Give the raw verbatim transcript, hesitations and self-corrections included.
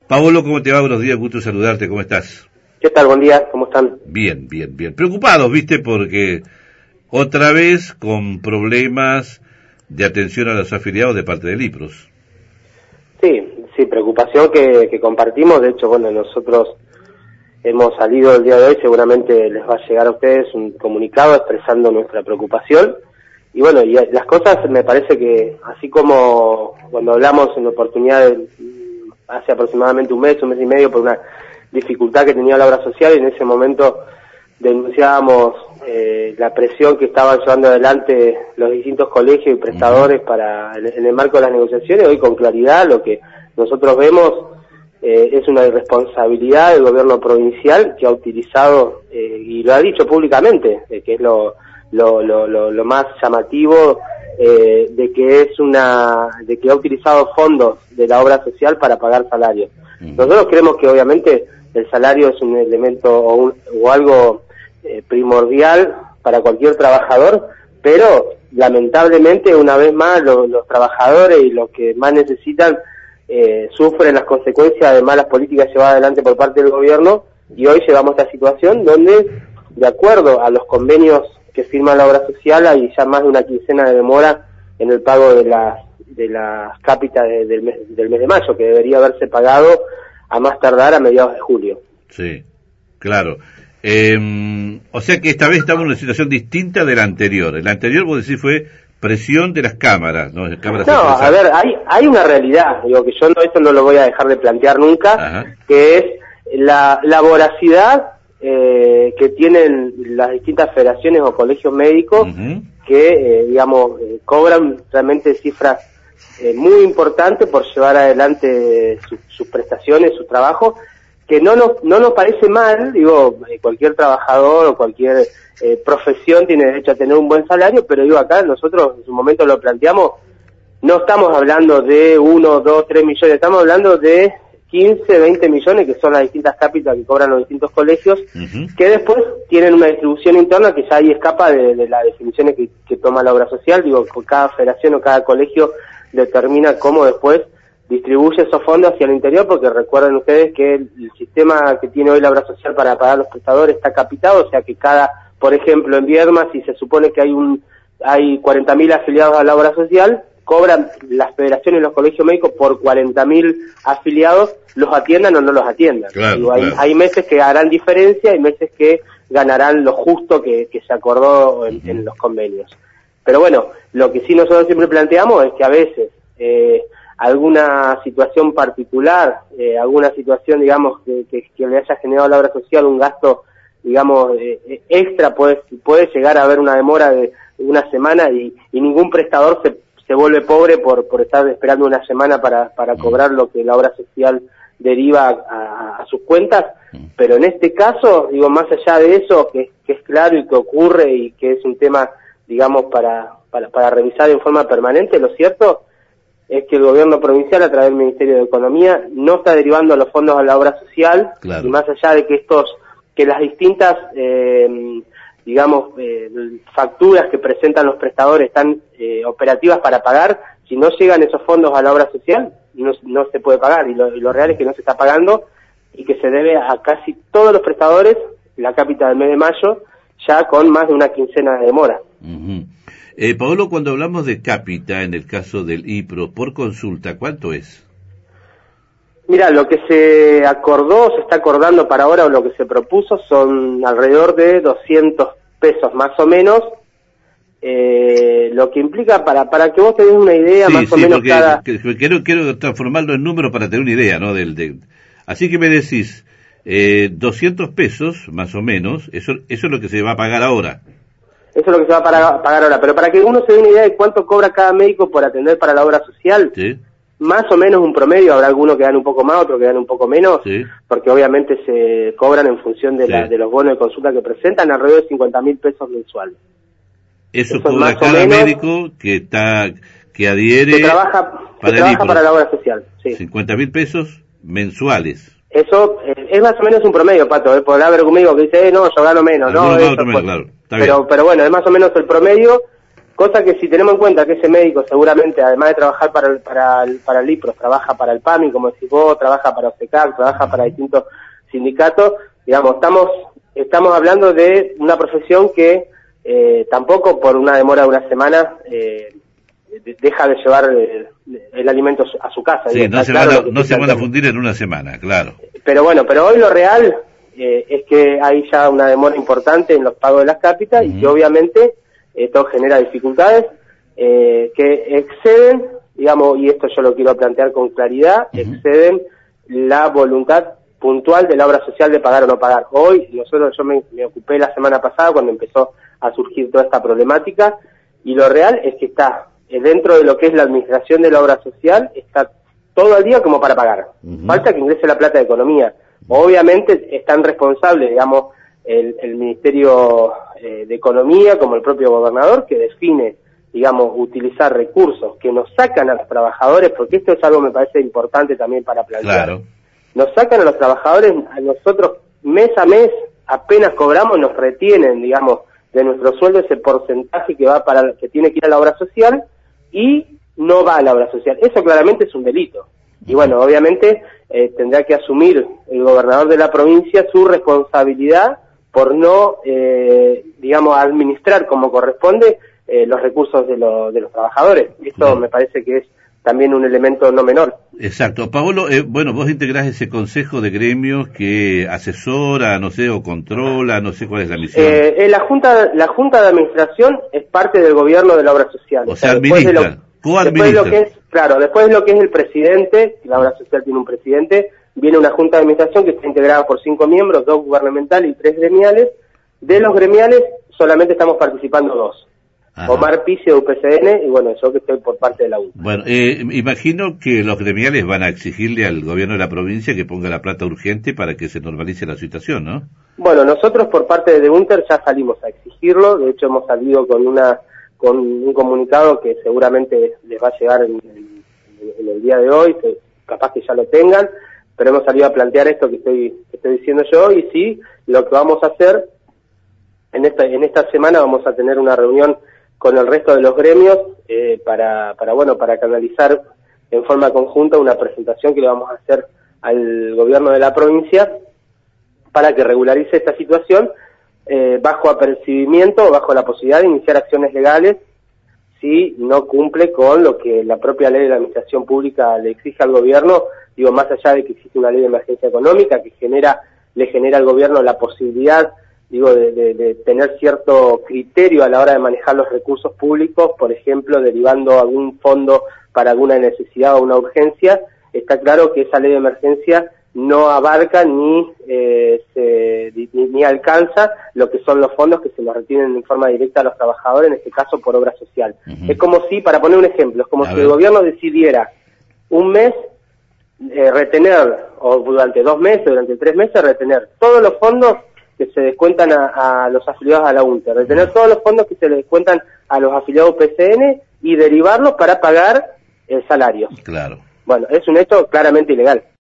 Paolo, ¿cómo te va? Buenos días, gusto saludarte, ¿cómo estás? ¿Qué tal? Buen día, ¿cómo están? Bien, bien, bien. Preocupados, ¿viste? Porque otra vez con problemas de atención a los afiliados de parte del IPROS. Sí, sí, preocupación que, que compartimos. De hecho, bueno, nosotros hemos salido el día de hoy, seguramente les va a llegar a ustedes un comunicado expresando nuestra preocupación. Y bueno, y las cosas me parece que, así como cuando hablamos en la oportunidad de, hace aproximadamente un mes, un mes y medio, por una dificultad que tenía la obra social, y en ese momento denunciábamos eh, la presión que estaban llevando adelante los distintos colegios y prestadores para en, en el marco de las negociaciones. Hoy con claridad lo que nosotros vemos eh, es una irresponsabilidad del gobierno provincial que ha utilizado, eh, y lo ha dicho públicamente, eh, que es lo, lo, lo, lo, lo más llamativo, eh, de que es una de que ha utilizado fondos de la obra social para pagar salarios. Uh-huh. Nosotros creemos que obviamente el salario es un elemento o, un, o algo eh, primordial para cualquier trabajador, pero lamentablemente una vez más lo, los trabajadores y los que más necesitan eh, sufren las consecuencias de malas políticas llevadas adelante por parte del gobierno, y hoy llegamos a esta situación donde, de acuerdo a los convenios que firma la obra social, hay ya más de una quincena de demora en el pago de las de las cápitas de, del mes del mes de mayo, que debería haberse pagado a más tardar a mediados de julio. Sí, claro. Eh, o sea que esta vez estamos en una situación distinta de la anterior. La anterior, vos decís, fue presión de las cámaras, ¿no? Las cámaras no, a ver, hay hay una realidad, digo que yo no, eso no lo voy a dejar de plantear nunca. Ajá. Que es la, la voracidad eh, que tienen las distintas federaciones o colegios médicos, uh-huh. que, eh, digamos, eh, cobran realmente cifras eh, muy importantes por llevar adelante su, sus prestaciones, su trabajo, que no nos no nos parece mal. Digo, cualquier trabajador o cualquier eh, profesión tiene derecho a tener un buen salario, pero digo, acá nosotros en su momento lo planteamos, no estamos hablando de uno, dos, tres millones, estamos hablando de quince, veinte millones, que son las distintas cápitas que cobran los distintos colegios, uh-huh. que después tienen una distribución interna que ya ahí escapa de, de las definiciones que, que toma la obra social. Digo, cada federación o cada colegio determina cómo después distribuye esos fondos hacia el interior, porque recuerden ustedes que el, el sistema que tiene hoy la obra social para pagar los prestadores está capitado, o sea que cada, por ejemplo, en Viedma, si se supone que hay un hay cuarenta mil afiliados a la obra social, cobran las federaciones y los colegios médicos por cuarenta mil afiliados, los atiendan o no los atiendan. Claro, Digo, hay, claro. hay meses que harán diferencia, hay meses que ganarán lo justo que, que se acordó en, uh-huh. en los convenios. Pero bueno, lo que sí nosotros siempre planteamos es que a veces eh, alguna situación particular, eh, alguna situación, digamos, que, que, que le haya generado a la obra social un gasto, digamos, eh, extra, puede, puede llegar a haber una demora de una semana, y, y ningún prestador se, se vuelve pobre por, por estar esperando una semana para, para cobrar lo que la obra social deriva a, a, a sus cuentas. Pero en este caso, digo, más allá de eso, que, que es claro y que ocurre y que es un tema, digamos, para, para, para revisar en forma permanente, lo cierto es que el gobierno provincial, a través del Ministerio de Economía, no está derivando los fondos a la obra social. Claro. Y más allá de que estos, que las distintas, eh, digamos, eh, facturas que presentan los prestadores están eh, operativas para pagar, si no llegan esos fondos a la obra social, no, no se puede pagar, y lo, y lo real es que no se está pagando, y que se debe a casi todos los prestadores la cápita del mes de mayo, ya con más de una quincena de demora. Uh-huh. Eh, Paolo, cuando hablamos de cápita, en el caso del IPROS, por consulta, ¿cuánto es? Mira, lo que se acordó, se está acordando para ahora, o lo que se propuso, son alrededor de doscientos pesos más o menos, eh, lo que implica, para para que vos tenés una idea, sí, más sí, o menos cada... Que, quiero, quiero transformarlo en números para tener una idea, ¿no? Del, de... Así que me decís, eh, doscientos pesos más o menos, eso, eso es lo que se va a pagar ahora. Eso es lo que se va a pagar, pagar ahora, pero para que uno se dé una idea de cuánto cobra cada médico por atender para la obra social, ¿sí? Más o menos un promedio, habrá algunos que dan un poco más, otros que dan un poco menos, ¿sí? Porque obviamente se cobran en función de, sí. la, de los bonos de consulta que presentan, alrededor de cincuenta mil pesos mensuales. Eso, Eso cobra cada menos, médico que está que adhiere que trabaja, para, que trabaja para la obra social, sí. cincuenta mil pesos mensuales. Eso eh, es más o menos un promedio, Pato, ¿eh? Podrá haber un médico que dice, eh, no, yo gano menos, ¿no? Eso, menos, pues, claro. Está pero, bien. pero bueno, es más o menos el promedio, Cosa que si tenemos en cuenta que ese médico seguramente, además de trabajar para el, para el, para el IPROS, trabaja para el PAMI, como decís vos, trabaja para OSECAC, trabaja para distintos sindicatos, digamos, estamos estamos hablando de una profesión que eh, tampoco por una demora de una semana eh, deja de llevar el, el alimento a su casa. Sí, no, se, claro van a, no se van a fundir en una semana, claro. Pero bueno, pero hoy lo real eh, es que hay ya una demora importante en los pagos de las cápitas, uh-huh. y que obviamente esto genera dificultades eh, que exceden, digamos, y esto yo lo quiero plantear con claridad, uh-huh. exceden la voluntad puntual de la obra social de pagar o no pagar. Hoy, nosotros, yo me, me ocupé la semana pasada cuando empezó a surgir toda esta problemática, y lo real es que está eh, dentro de lo que es la administración de la obra social, está todo el día como para pagar. Uh-huh. Falta que ingrese la plata de economía. Obviamente están responsables, digamos, el, el Ministerio eh, de Economía, como el propio gobernador, que define, digamos, utilizar recursos que nos sacan a los trabajadores, porque esto es algo que me parece importante también para plantear. Claro. Nos sacan a los trabajadores, a nosotros mes a mes, apenas cobramos, nos retienen, digamos, de nuestro sueldo ese porcentaje que va para que tiene que ir a la obra social y no va a la obra social. Eso claramente es un delito. Y bueno, obviamente eh, tendrá que asumir el gobernador de la provincia su responsabilidad por no, eh, digamos, administrar como corresponde eh, los recursos de, lo, de los trabajadores. Esto me parece que es también un elemento no menor. Exacto. Paolo, eh, bueno, vos integrás ese consejo de gremios que asesora, no sé, o controla, no sé cuál es la misión. Eh, eh, la junta la junta de administración es parte del gobierno de la obra social. O sea, administra, de lo, coadministra. Después de lo que es, claro, después de lo que es el presidente, la obra social tiene un presidente, viene una junta de administración que está integrada por cinco miembros, dos gubernamentales y tres gremiales. De los gremiales solamente estamos participando dos. Ajá. Omar Picio de U P C N y bueno, yo que estoy por parte de la U N T. Bueno, eh, imagino que los gremiales van a exigirle al gobierno de la provincia que ponga la plata urgente para que se normalice la situación, ¿no? Bueno, nosotros por parte de UNTER ya salimos a exigirlo, de hecho hemos salido con una con un comunicado que seguramente les va a llegar en, en, en el día de hoy, capaz que ya lo tengan, pero hemos salido a plantear esto que estoy, que estoy diciendo yo, y sí, lo que vamos a hacer en esta, en esta semana vamos a tener una reunión con el resto de los gremios eh, para, para, bueno, para canalizar en forma conjunta una presentación que le vamos a hacer al gobierno de la provincia para que regularice esta situación eh, bajo apercibimiento o bajo la posibilidad de iniciar acciones legales si no cumple con lo que la propia ley de la administración pública le exige al gobierno, digo, más allá de que existe una ley de emergencia económica que genera, le genera al gobierno la posibilidad digo, de, de, de tener cierto criterio a la hora de manejar los recursos públicos, por ejemplo, derivando algún fondo para alguna necesidad o una urgencia. Está claro que esa ley de emergencia no abarca ni, eh, se, ni, ni alcanza lo que son los fondos que se los retienen en forma directa a los trabajadores, en este caso por obra social. Uh-huh. Es como si, para poner un ejemplo, es como a si ver. el gobierno decidiera un mes eh, retener, o durante dos meses, durante tres meses, retener todos los fondos que se descuentan a, a los afiliados a la UNTER, retener todos los fondos que se le descuentan a los afiliados P C N y derivarlos para pagar el salario. Claro. Bueno, es un hecho claramente ilegal.